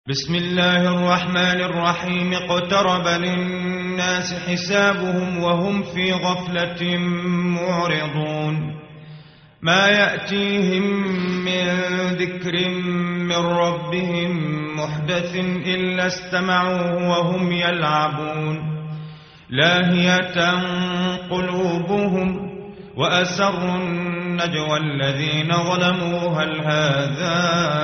بسم الله الرحمن الرحيم. اقترب للناس حسابهم وهم في غفلة معرضون. ما يأتيهم من ذكر من ربهم محدث إلا استمعوه وهم يلعبون. لاهية قلوبهم وأسروا النجوى الذين ظلموا هل هذا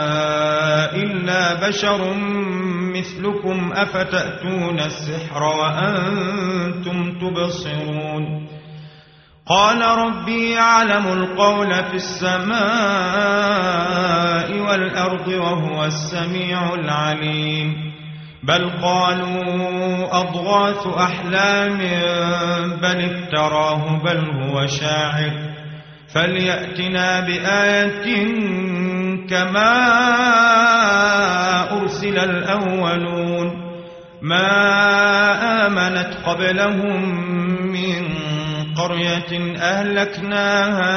إلا بشر مثلكم أفتأتون السحر وأنتم تبصرون. قال ربي يعلم القول في السماء والأرض وهو السميع العليم. بل قالوا أضغاث أحلام بل افتراه بل هو شاعر فليأتنا بآية كما أرسل الأولون. ما آمنت قبلهم من قرية أهلكناها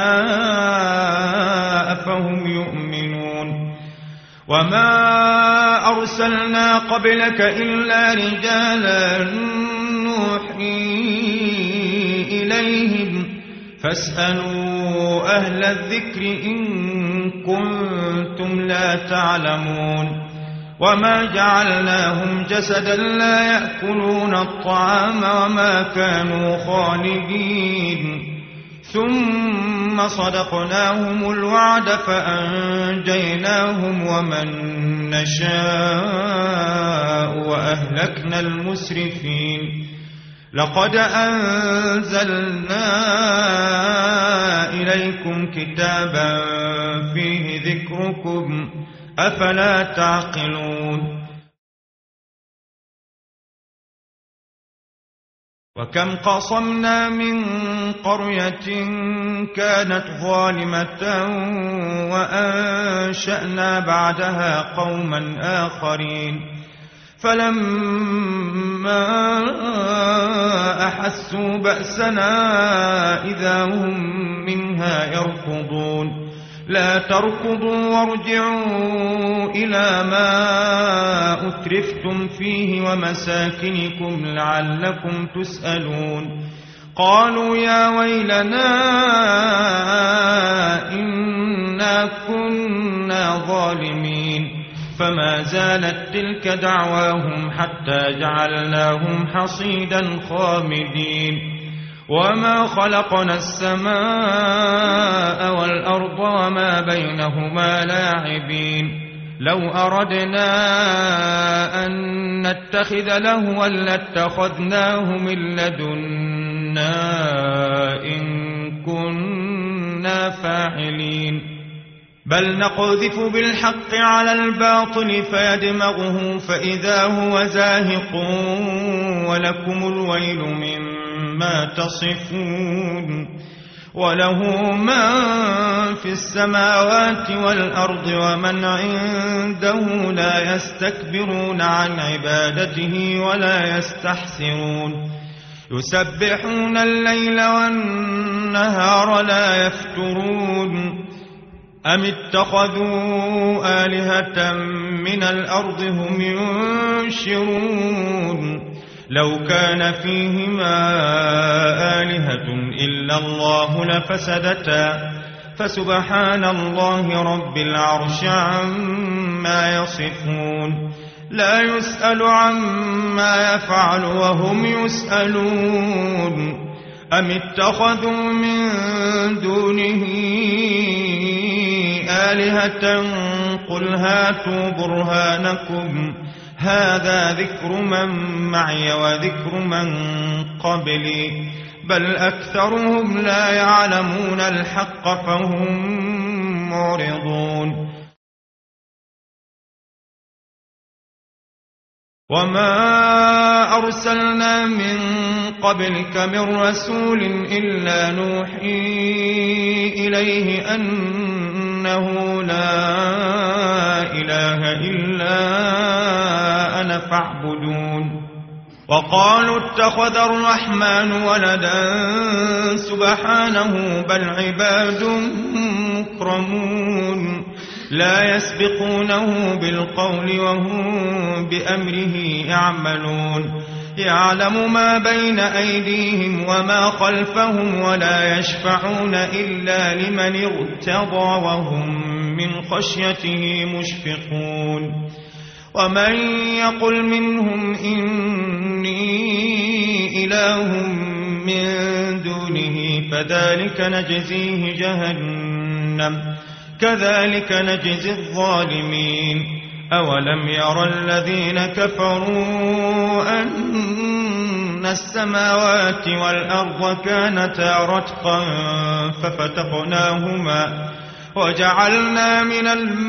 أفهم يؤمنون. وما أرسلنا قبلك إلا رجالا نوحي إليهم فاسألوا أهل الذكر إن كنتم لا تعلمون. وما جعلناهم جسدا لا يأكلون الطعام وما كانوا خالدين. ثم صدقناهم الوعد فأنجيناهم ومن نشاء وأهلكنا المسرفين. لقد أنزلنا إليكم كتابا فيه ذكركم أفلا تعقلون. وكم قصمنا من قرية كانت ظالمة وأنشأنا بعدها قوما آخرين فلما أحسوا بأسنا إذا هم منها يركضون. لا تركضوا وارجعوا إلى ما أترفتم فيه ومساكنكم لعلكم تسألون. قالوا يا ويلنا إنا كنا ظالمين. فما زالت تلك دعواهم حتى جعلناهم حصيدا خامدين. وما خلقنا السماء والأرض وما بينهما لاعبين. لو أردنا أن نتخذ لهوا لاتخذناه من لدنا إن كنا فاعلين. بل نقذف بالحق على الباطل فيدمغه فإذا هو زاهق ولكم الويل مما تصفون. وله من في السماوات والأرض ومن عنده لا يستكبرون عن عبادته ولا يستحسرون. يسبحون الليل والنهار لا يفترون. أم اتخذوا آلهة من الأرض هم ينشرون. لو كان فيهما آلهة إلا الله لفسدتا فسبحان الله رب العرش عما يصفون. لا يسأل عما يفعل وهم يسألون. أم اتخذوا من دونه آلهة قل هاتوا برهانكم هذا ذكر من معي وذكر من قبلي بل أكثرهم لا يعلمون الحق فهم معرضون. وما أرسلنا من قبلك من رسول إلا نوحي إليه أنه لا إله إلا أنا فاعبدون. وقالوا اتخذ الرحمن ولدا سبحانه بل عباد مكرمون لا يسبقونه بالقول وهم بأمره يعملون يعلم ما بين أيديهم وما خلفهم ولا يشفعون إلا لمن ارتضى وهم من خشيته مشفقون ومن يقل منهم إني إله من دونه فذلك نجزيه جهنم كذلك نجزي الظالمين أولم يرى الذين كفروا أن السماوات والأرض كانتا رتقا ففتقناهما وجعلنا من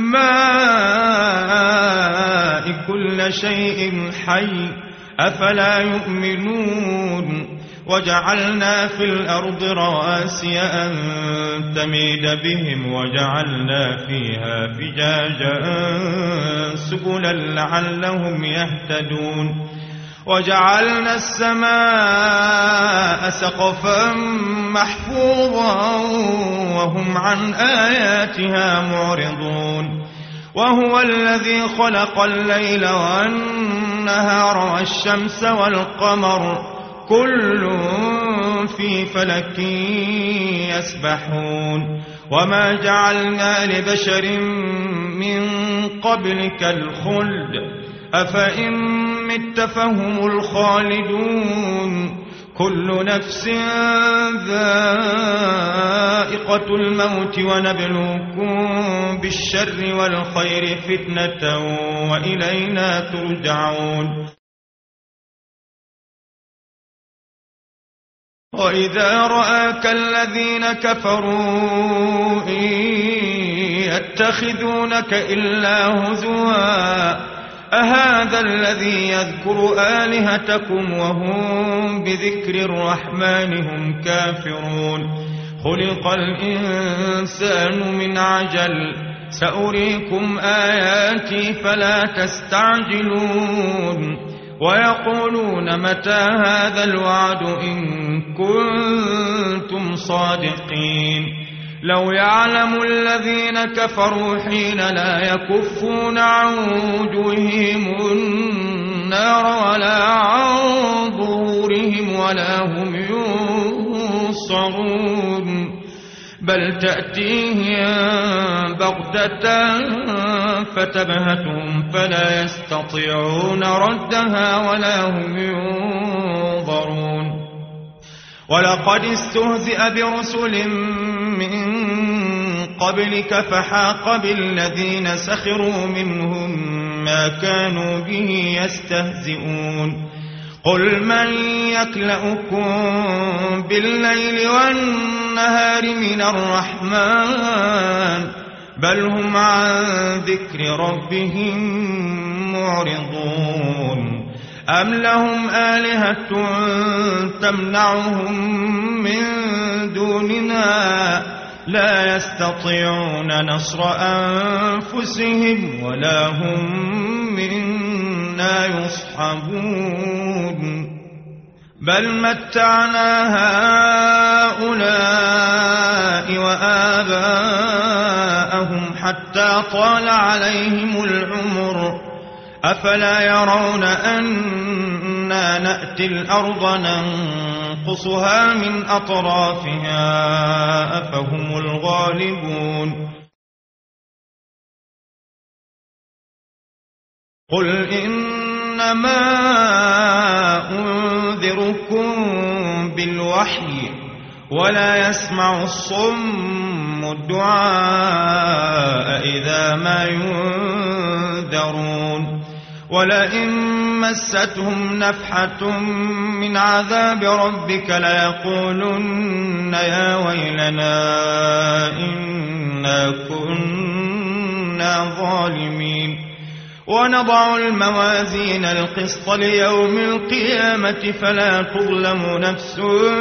الماء كل شيء حي أفلا يؤمنون وجعلنا في الأرض رواسي أن تميد بهم وجعلنا فيها فجاجا سبلا لعلهم يهتدون وجعلنا السماء سقفا محفوظا وهم عن آياتها معرضون وهو الذي خلق الليل والنهار والشمس والقمر كل في فلك يسبحون وما جعلنا لبشر من قبلك الخلد أفإن مت فهم الخالدون كل نفس ذائقة الموت ونبلوكم بالشر والخير فتنة وإلينا ترجعون وإذا رآك الذين كفروا إن يتخذونك إلا هزوا أهذا الذي يذكر آلهتكم وهم بذكر الرحمن هم كافرون خلق الإنسان من عجل سأريكم آياتي فلا تستعجلون ويقولون متى هذا الوعد إن كنتم صادقين لو يعلم الذين كفروا حين لا يكفون عن وجوههم النار ولا عن ظهورهم ولا هم ينصرون بل تأتيهم بغتة فتبهتهم فلا يستطيعون ردها ولا هم ينظرون ولقد استهزئ برسل من قبلك فحاق بالذين سخروا منهم ما كانوا به يستهزئون قل من يكلؤكم بالليل والنهار من الرحمن بل هم عن ذكر ربهم معرضون أم لهم آلهة تمنعهم من دوننا لا يستطيعون نصر أنفسهم ولا هم منا يصحبون بل متعنا هؤلاء وآباءهم حتى طال عليهم العمر أفلا يرون أنا نأتي الأرض ننقصها من أطرافها أفهم الغالبون قل إنما أنذركم بالوحي ولا يسمع الصم الدعاء إذا ما ينذرون ولئن مستهم نفحة من عذاب ربك ليقولن يا ويلنا إنا كنا ظالمين ونضع الموازين القسط ليوم القيامة فلا تظلم نفس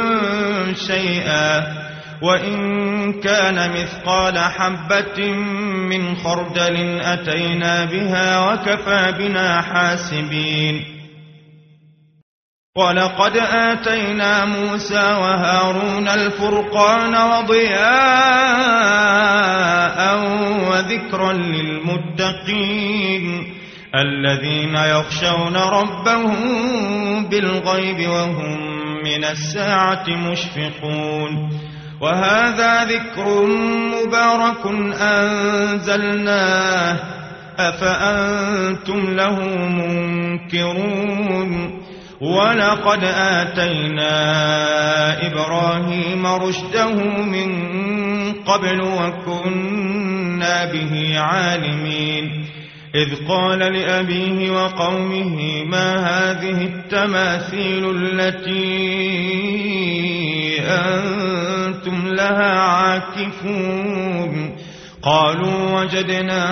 شيئا وإن كان مثقال حبة من خردل أتينا بها وكفى بنا حاسبين ولقد آتينا موسى وهارون الفرقان وضياء وذكرا للمتقين الذين يخشون ربهم بالغيب وهم من الساعة مشفقون وهذا ذكر مبارك أنزلناه أفأنتم له منكرون ولقد آتينا إبراهيم رشده من قبل وكنا به عالمين إذ قال لأبيه وقومه ما هذه التماثيل التي أنتم لها عاكفون قالوا وجدنا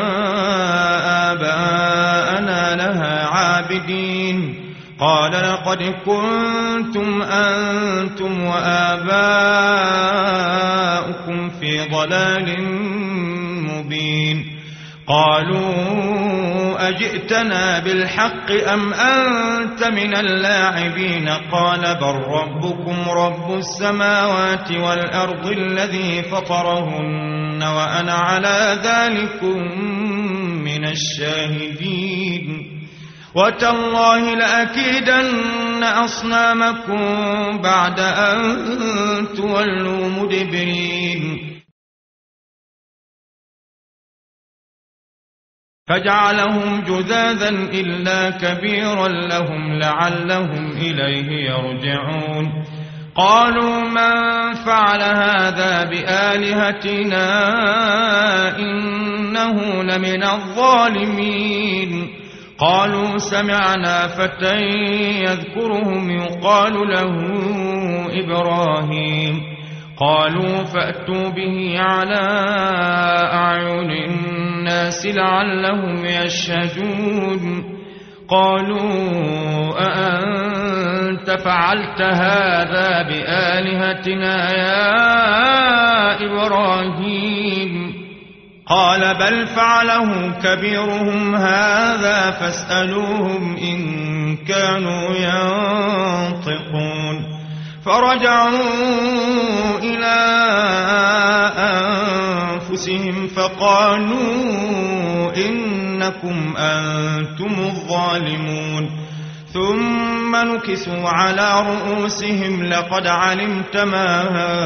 آباءنا لها عابدين قال لقد كنتم أنتم وآباؤكم في ضلال مبين قالوا أجئتنا بالحق أم أنت من اللاعبين قال بل ربكم رب السماوات والأرض الذي فطرهن وأنا على ذلكم من الشاهدين وتالله لأكيدن أصنامكم بعد أن تولوا مدبرين فجعلهم جذاذا إلا كبيرا لهم لعلهم إليه يرجعون قالوا من فعل هذا بآلهتنا إنه لمن الظالمين قالوا سمعنا فتى يذكرهم يقال له إبراهيم قالوا فأتوا به على أعين الناس لعلهم يشهدون قالوا أأنت فعلت هذا بآلهتنا يا إبراهيم قال بل فعله كبيرهم هذا فاسألوهم إن كانوا ينطقون فرجعوا إلى أنفسهم فقالوا إنكم أنتم الظالمون ثم نكسوا على رؤوسهم لقد علمت ما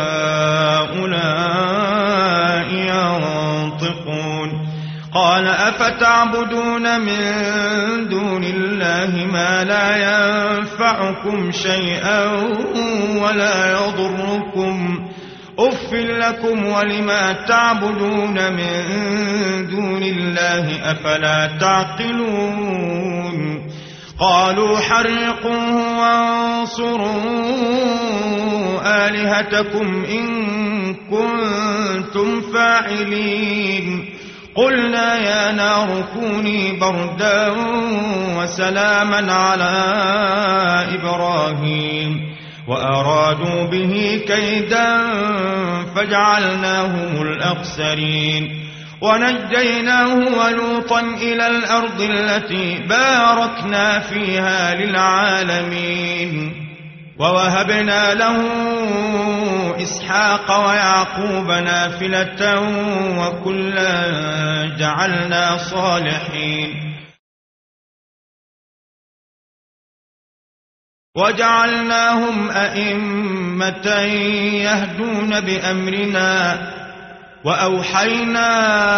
هؤلاء ينطقون قال أفتعبدون من دون الله ما لا ينفعكم شيئا ولا يضركم أف لكم ولما تعبدون من دون الله أفلا تعقلون قالوا حرقوه وانصروا آلهتكم إن كنتم فاعلين قلنا يا نار كوني بردا وسلاما على إبراهيم وأرادوا به كيدا فجعلناهم الأخسرين ونجيناه ولوطا إلى الأرض التي باركنا فيها للعالمين ووهبنا له إسحاق ويعقوب نافلة وكلا جعلنا صالحين وجعلناهم أئمة يهدون بأمرنا وأوحينا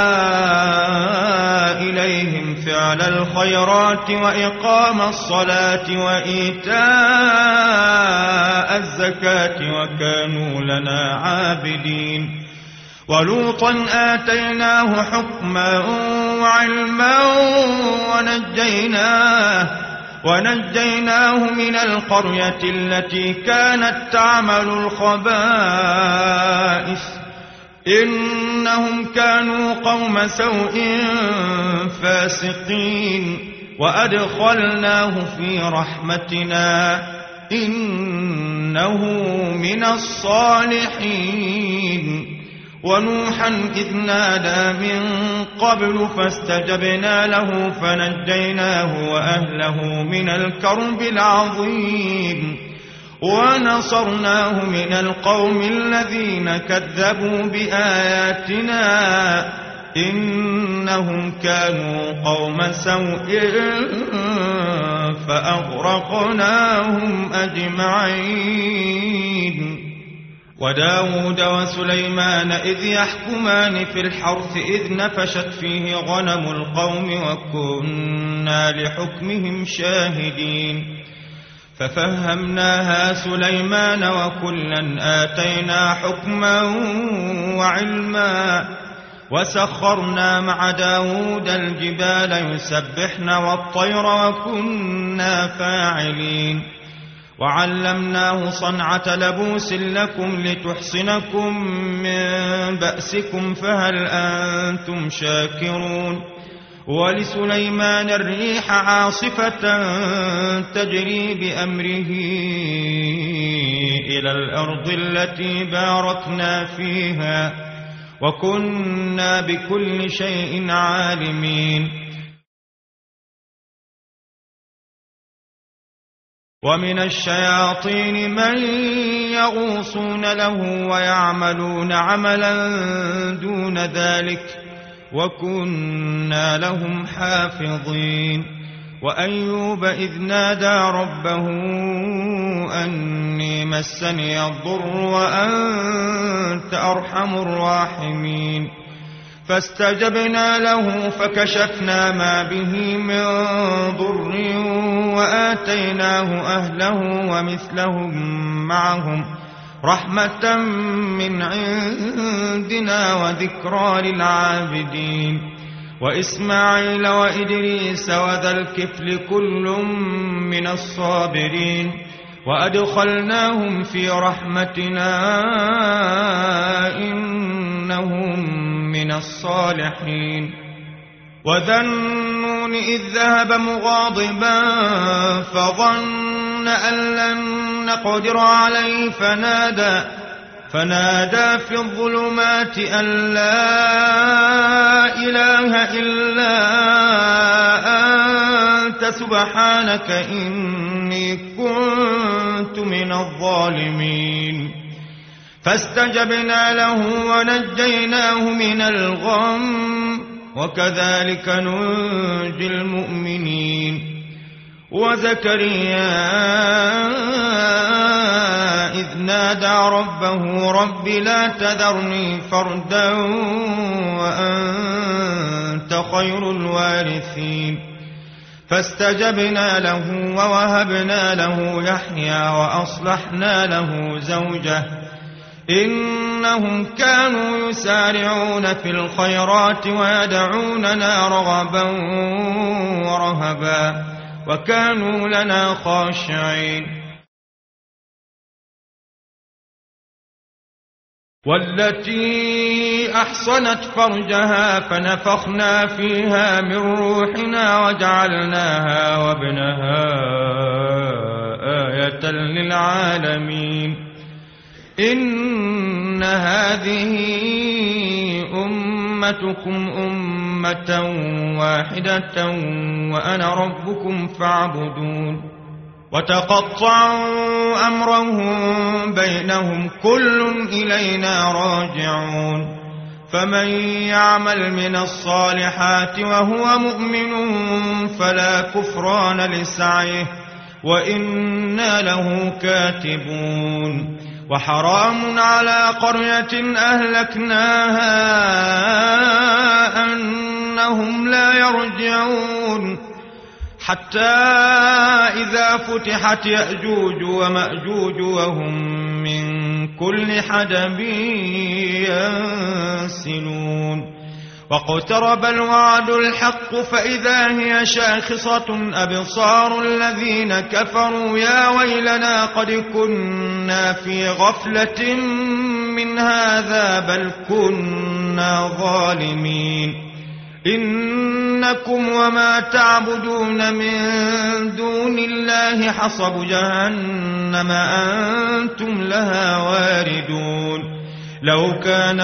إليهم فعل الخيرات وإقام الصلاة وإيتاء الزكاة وكانوا لنا عابدين ولوطا آتيناه حكما وعلما ونجيناه من القرية التي كانت تعمل الخبائث إنهم كانوا قوم سوء فاسقين وأدخلناه في رحمتنا إنه من الصالحين ونوحا إذ نادى من قبل فاستجبنا له فنجيناه وأهله من الكرب العظيم ونصرناه من القوم الذين كذبوا بآياتنا إنهم كانوا قوم سوء فأغرقناهم أجمعين. وداود وسليمان إذ يحكمان في الحرث إذ نفشت فيه غنم القوم وكنا لحكمهم شاهدين ففهمناها سليمان وكلا آتينا حكما وعلما وسخرنا مع داود الجبال يسبحن والطير وكنا فاعلين وعلمناه صنعة لبوس لكم لتحصنكم من بأسكم فهل أنتم شاكرون. ولسليمان الريح عاصفة تجري بأمره إلى الأرض التي باركنا فيها وكنا بكل شيء عالمين. ومن الشياطين من يغوصون له ويعملون عملا دون ذلك وكنا لهم حافظين. وأيوب إذ نادى ربه أني مسني الضر وأنت أرحم الراحمين فاستجبنا له فكشفنا ما به من ضر وآتيناه أهله ومثلهم معهم رحمة من عندنا وذكرى للعابدين. وإسماعيل وإدريس وذا الكفل كل من الصابرين وأدخلناهم في رحمتنا إنهم من الصالحين. وذا النون إذ ذهب مغاضبا فظن أن لن نقدر عليه فنادى في الظلمات أن لا إله إلا أنت سبحانك إني كنت من الظالمين فاستجبنا له ونجيناه من الغم وكذلك ننجي المؤمنين. وزكريا إذ نادى ربه رب لا تذرني فردا وأنت خير الوارثين فاستجبنا له ووهبنا له يحيى وأصلحنا له زوجه إنهم كانوا يسارعون في الخيرات ويدعوننا رغبا ورهبا وكانوا لنا خاشعين. والتي أحصنت فرجها فنفخنا فيها من روحنا وجعلناها وابنها آية للعالمين. إن هذه أمتكم أمة واحدة وأنا ربكم فاعبدون. وتقطعوا أمرهم بينهم كل إلينا راجعون. فمن يعمل من الصالحات وهو مؤمن فلا كفران لسعيه وإنا له كاتبون. وحرام على قرية أهلكناها أنهم لا يرجعون حتى إذا فتحت يأجوج ومأجوج وهم من كل حدب ينسلون. واقترب الوعد الحق فإذا هي شاخصة أبصار الذين كفروا يا ويلنا قد كنا في غفلة من هذا بل كنا ظالمين. إنكم وما تعبدون من دون الله حصب جهنم أنتم لها واردون. لو كان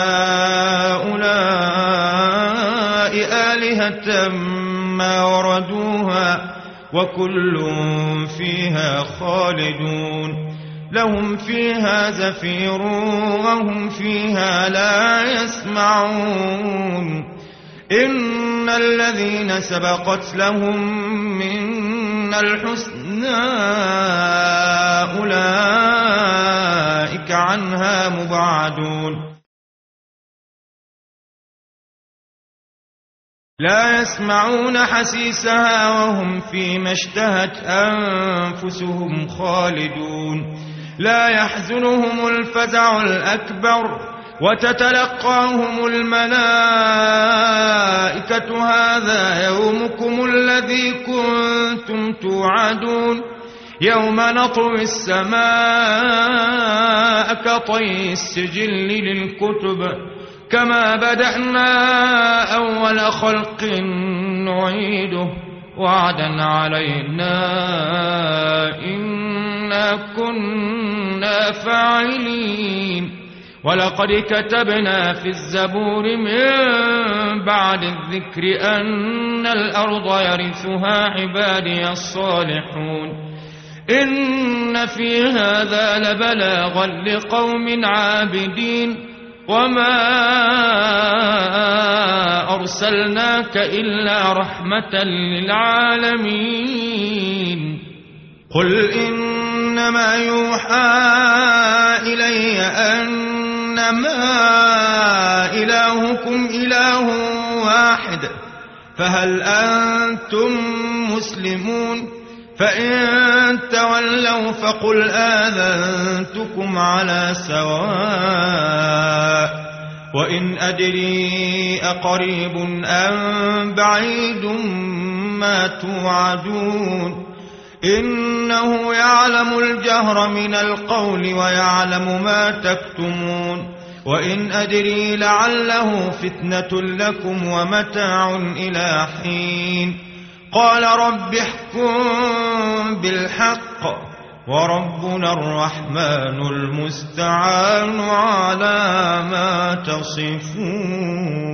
هؤلاء آلهة ما وردوها وكل فيها خالدون لهم فيها زفير وهم فيها لا يسمعون إن الذين سبقت لهم منا الحسنى أولئك عنها مبعدون لا يسمعون حسيسها وهم فيما اشتهت أنفسهم خالدون لا يحزنهم الفزع الأكبر وتتلقاهم الملائكة هذا يومكم الذي كنتم توعدون يوم نطوي السماء كطي السجل للكتب كما بدأنا أول خلق نعيده وعدا علينا إنا كنا فاعلين ولقد كتبنا في الزبور من بعد الذكر أن الأرض يرثها عبادي الصالحون إن في هذا لبلاغا لقوم عابدين وما أرسلناك إلا رحمة للعالمين قل إنما يوحى إلي أنما إلهكم إله واحد فهل أنتم مسلمون فإن تولوا فقل آذنتكم على سواء وإن أدري أقريب أم بعيد ما توعدون إنه يعلم الجهر من القول ويعلم ما تكتمون وإن أدري لعله فتنة لكم ومتاع إلى حين قال رب احكم بالحق وربنا الرحمن المستعان على ما تصفون